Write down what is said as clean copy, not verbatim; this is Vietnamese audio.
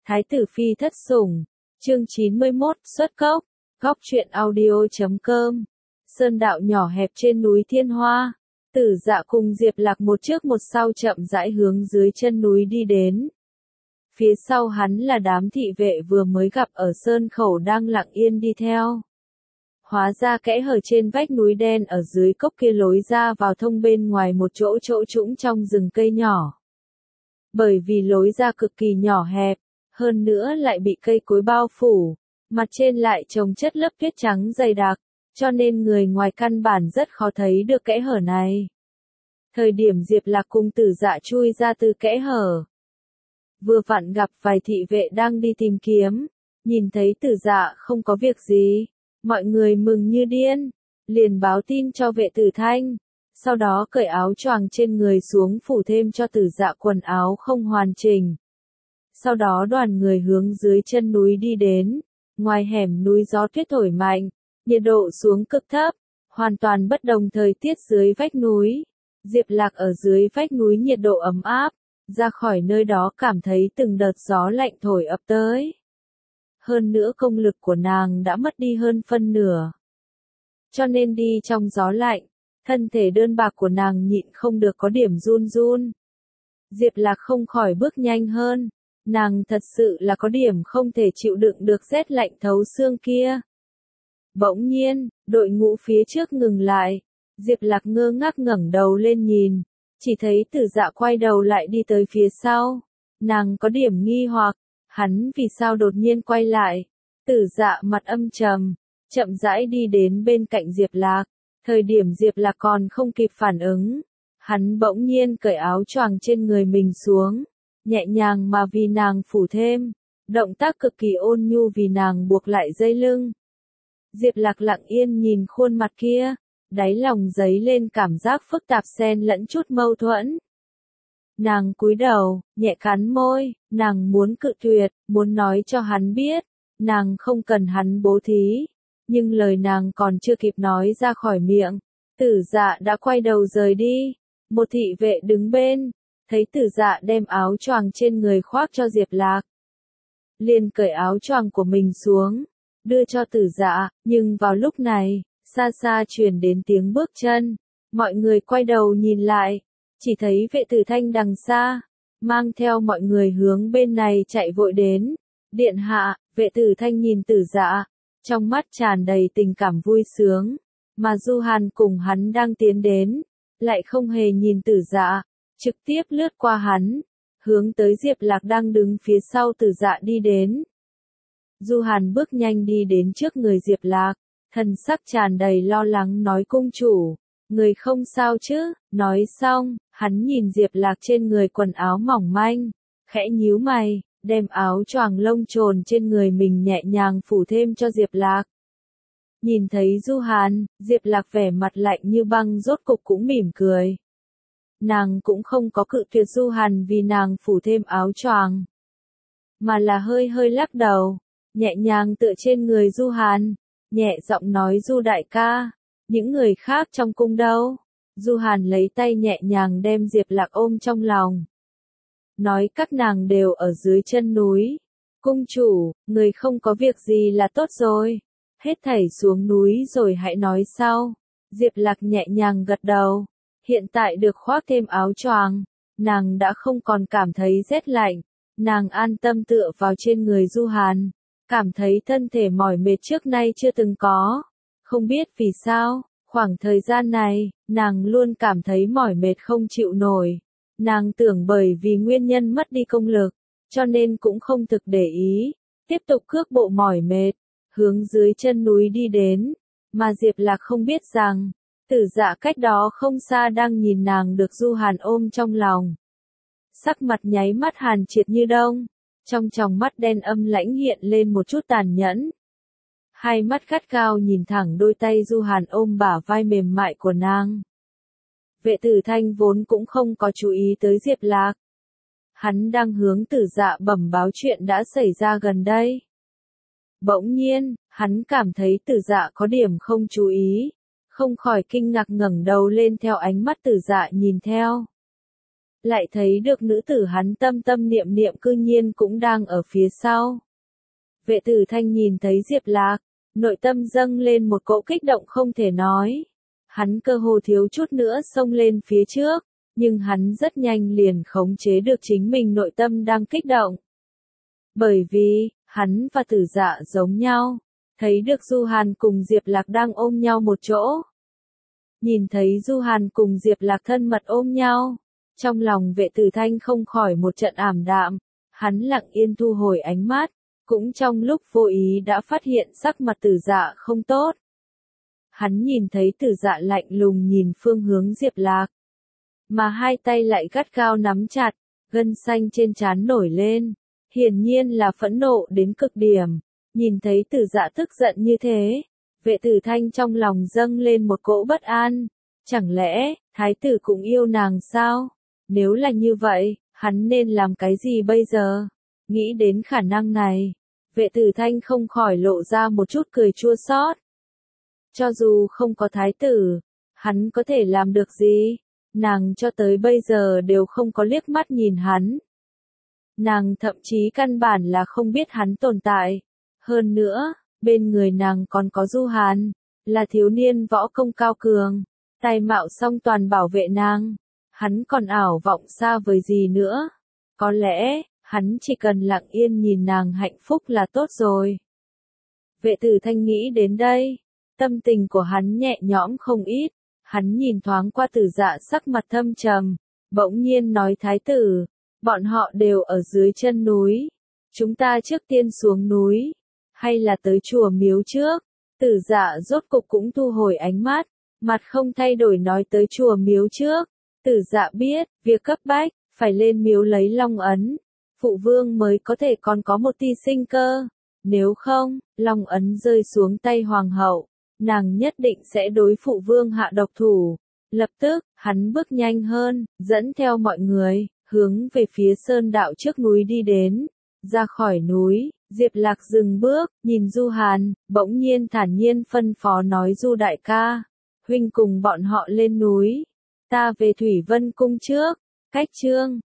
Thái tử phi thất sủng, chương 91, xuất cốc, góc truyện audio.com. Sơn đạo nhỏ hẹp trên núi Thiên Hoa, Tử Dạ cùng Diệp Lạc một trước một sau chậm rãi hướng dưới chân núi đi đến. Phía sau hắn là đám thị vệ vừa mới gặp ở sơn khẩu đang lặng yên đi theo. Hóa ra kẽ hở trên vách núi đen ở dưới cốc kia lối ra vào thông bên ngoài một chỗ trũng trong rừng cây nhỏ. Bởi vì lối ra cực kỳ nhỏ hẹp, hơn nữa lại bị cây cối bao phủ, mặt trên lại chồng chất lớp tuyết trắng dày đặc, cho nên người ngoài căn bản rất khó thấy được kẽ hở này. Thời điểm Diệp Lạc cùng Tử Dạ chui ra từ kẽ hở, vừa vặn gặp vài thị vệ đang đi tìm kiếm, nhìn thấy Tử Dạ không có việc gì, mọi người mừng như điên, liền báo tin cho vệ Tử Thanh, sau đó cởi áo choàng trên người xuống phủ thêm cho Tử Dạ quần áo không hoàn chỉnh. Sau đó đoàn người hướng dưới chân núi đi đến, ngoài hẻm núi gió tuyết thổi mạnh, nhiệt độ xuống cực thấp, hoàn toàn bất đồng thời tiết dưới vách núi. Diệp Lạc ở dưới vách núi nhiệt độ ấm áp, ra khỏi nơi đó cảm thấy từng đợt gió lạnh thổi ập tới. Hơn nữa công lực của nàng đã mất đi hơn phân nửa. Cho nên đi trong gió lạnh, thân thể đơn bạc của nàng nhịn không được có điểm run run. Diệp Lạc không khỏi bước nhanh hơn, nàng thật sự là có điểm không thể chịu đựng được rét lạnh thấu xương kia. Bỗng nhiên, đội ngũ phía trước ngừng lại, Diệp Lạc ngơ ngác ngẩng đầu lên nhìn, chỉ thấy Tử Dạ quay đầu lại đi tới phía sau. Nàng có điểm nghi hoặc, hắn vì sao đột nhiên quay lại. Tử Dạ mặt âm trầm, chậm rãi đi đến bên cạnh Diệp Lạc. Thời điểm Diệp Lạc còn không kịp phản ứng, hắn bỗng nhiên cởi áo choàng trên người mình xuống, nhẹ nhàng mà vì nàng phủ thêm, động tác cực kỳ ôn nhu vì nàng buộc lại dây lưng. Diệp Lạc lặng yên nhìn khuôn mặt kia, đáy lòng dấy lên cảm giác phức tạp xen lẫn chút mâu thuẫn. Nàng cúi đầu, nhẹ cắn môi, nàng muốn cự tuyệt, muốn nói cho hắn biết, nàng không cần hắn bố thí, nhưng lời nàng còn chưa kịp nói ra khỏi miệng, Tử Dạ đã quay đầu rời đi. Một thị vệ đứng bên, thấy Tử Dạ đem áo choàng trên người khoác cho Diệp Lạc, liền cởi áo choàng của mình xuống, đưa cho Tử Dạ, nhưng vào lúc này, xa xa truyền đến tiếng bước chân, mọi người quay đầu nhìn lại, chỉ thấy vệ Tử Thanh đằng xa, mang theo mọi người hướng bên này chạy vội đến. Điện hạ, vệ Tử Thanh nhìn Tử Dạ, trong mắt tràn đầy tình cảm vui sướng, mà Du Hàn cùng hắn đang tiến đến, lại không hề nhìn Tử Dạ, trực tiếp lướt qua hắn, hướng tới Diệp Lạc đang đứng phía sau Tử Dạ đi đến. Du Hàn bước nhanh đi đến trước người Diệp Lạc, thần sắc tràn đầy lo lắng nói cung chủ, người không sao chứ, nói xong, hắn nhìn Diệp Lạc trên người quần áo mỏng manh, khẽ nhíu mày, đem áo choàng lông trồn trên người mình nhẹ nhàng phủ thêm cho Diệp Lạc. Nhìn thấy Du Hàn, Diệp Lạc vẻ mặt lạnh như băng rốt cục cũng mỉm cười. Nàng cũng không có cự tuyệt Du Hàn vì nàng phủ thêm áo choàng, mà là hơi hơi lắc đầu, nhẹ nhàng tựa trên người Du Hàn, nhẹ giọng nói Du đại ca, những người khác trong cung đâu? Du Hàn lấy tay nhẹ nhàng đem Diệp Lạc ôm trong lòng, nói các nàng đều ở dưới chân núi. Cung chủ, người không có việc gì là tốt rồi, hết thảy xuống núi rồi hãy nói sau. Diệp Lạc nhẹ nhàng gật đầu, hiện tại được khoác thêm áo choàng, nàng đã không còn cảm thấy rét lạnh, nàng an tâm tựa vào trên người Du Hàn, cảm thấy thân thể mỏi mệt trước nay chưa từng có. Không biết vì sao, khoảng thời gian này, nàng luôn cảm thấy mỏi mệt không chịu nổi. Nàng tưởng bởi vì nguyên nhân mất đi công lực, cho nên cũng không thực để ý, tiếp tục cước bộ mỏi mệt, hướng dưới chân núi đi đến, mà Diệp Lạc không biết rằng, Tử Dạ cách đó không xa đang nhìn nàng được Du Hàn ôm trong lòng. Sắc mặt nháy mắt hàn triệt như đông, trong tròng mắt đen âm lãnh hiện lên một chút tàn nhẫn. Hai mắt gắt gao nhìn thẳng đôi tay Du Hàn ôm bả vai mềm mại của nàng. Vệ Tử Thanh vốn cũng không có chú ý tới Diệp Lạc. Hắn đang hướng Tử Dạ bẩm báo chuyện đã xảy ra gần đây. Bỗng nhiên, hắn cảm thấy Tử Dạ có điểm không chú ý, không khỏi kinh ngạc ngẩng đầu lên theo ánh mắt Tử Dạ nhìn theo. lại thấy được nữ tử hắn tâm tâm niệm niệm cư nhiên cũng đang ở phía sau. Vệ Tử Thanh nhìn thấy Diệp Lạc, nội tâm dâng lên một cỗ kích động không thể nói. Hắn cơ hồ thiếu chút nữa xông lên phía trước, nhưng hắn rất nhanh liền khống chế được chính mình nội tâm đang kích động. Bởi vì, hắn và Tử Dạ giống nhau, thấy được Du Hàn cùng Diệp Lạc đang ôm nhau một chỗ. Nhìn thấy Du Hàn cùng Diệp Lạc thân mật ôm nhau, trong lòng Vệ Tử Thanh không khỏi một trận ảm đạm, hắn lặng yên thu hồi ánh mắt, cũng trong lúc vô ý đã phát hiện sắc mặt Tử Dạ không tốt. Hắn nhìn thấy Tử Dạ lạnh lùng nhìn phương hướng Diệp Lạc, mà hai tay lại gắt gao nắm chặt, gân xanh trên trán nổi lên, hiển nhiên là phẫn nộ đến cực điểm. Nhìn thấy Tử Dạ tức giận như thế, Vệ Tử Thanh trong lòng dâng lên một cỗ bất an, chẳng lẽ thái tử cũng yêu nàng sao? Nếu là như vậy, hắn nên làm cái gì bây giờ? Nghĩ đến khả năng này, Vệ Tử Thanh không khỏi lộ ra một chút cười chua xót. Cho dù không có thái tử, hắn có thể làm được gì? Nàng cho tới bây giờ đều không có liếc mắt nhìn hắn. Nàng thậm chí căn bản là không biết hắn tồn tại. Hơn nữa, bên người nàng còn có Du Hàn, là thiếu niên võ công cao cường, tài mạo song toàn bảo vệ nàng. Hắn còn ảo vọng xa vời gì nữa? Có lẽ, hắn chỉ cần lặng yên nhìn nàng hạnh phúc là tốt rồi. Vệ Tử Thanh nghĩ đến đây, tâm tình của hắn nhẹ nhõm không ít, hắn nhìn thoáng qua Tử Dạ sắc mặt thâm trầm, bỗng nhiên nói thái tử, bọn họ đều ở dưới chân núi, chúng ta trước tiên xuống núi, hay là tới chùa miếu trước? Tử Dạ rốt cục cũng thu hồi ánh mắt, mặt không thay đổi nói tới chùa miếu trước. Tử Dạ biết, việc cấp bách, phải lên miếu lấy long ấn, phụ vương mới có thể còn có một tia sinh cơ, nếu không, long ấn rơi xuống tay hoàng hậu, nàng nhất định sẽ đối phụ vương hạ độc thủ. Lập tức, hắn bước nhanh hơn, dẫn theo mọi người, hướng về phía sơn đạo trước núi đi đến. Ra khỏi núi, Diệp Lạc dừng bước, nhìn Du Hàn, bỗng nhiên thản nhiên phân phó nói Du đại ca, huynh cùng bọn họ lên núi, ta về Thủy Vân cung trước. Cách chương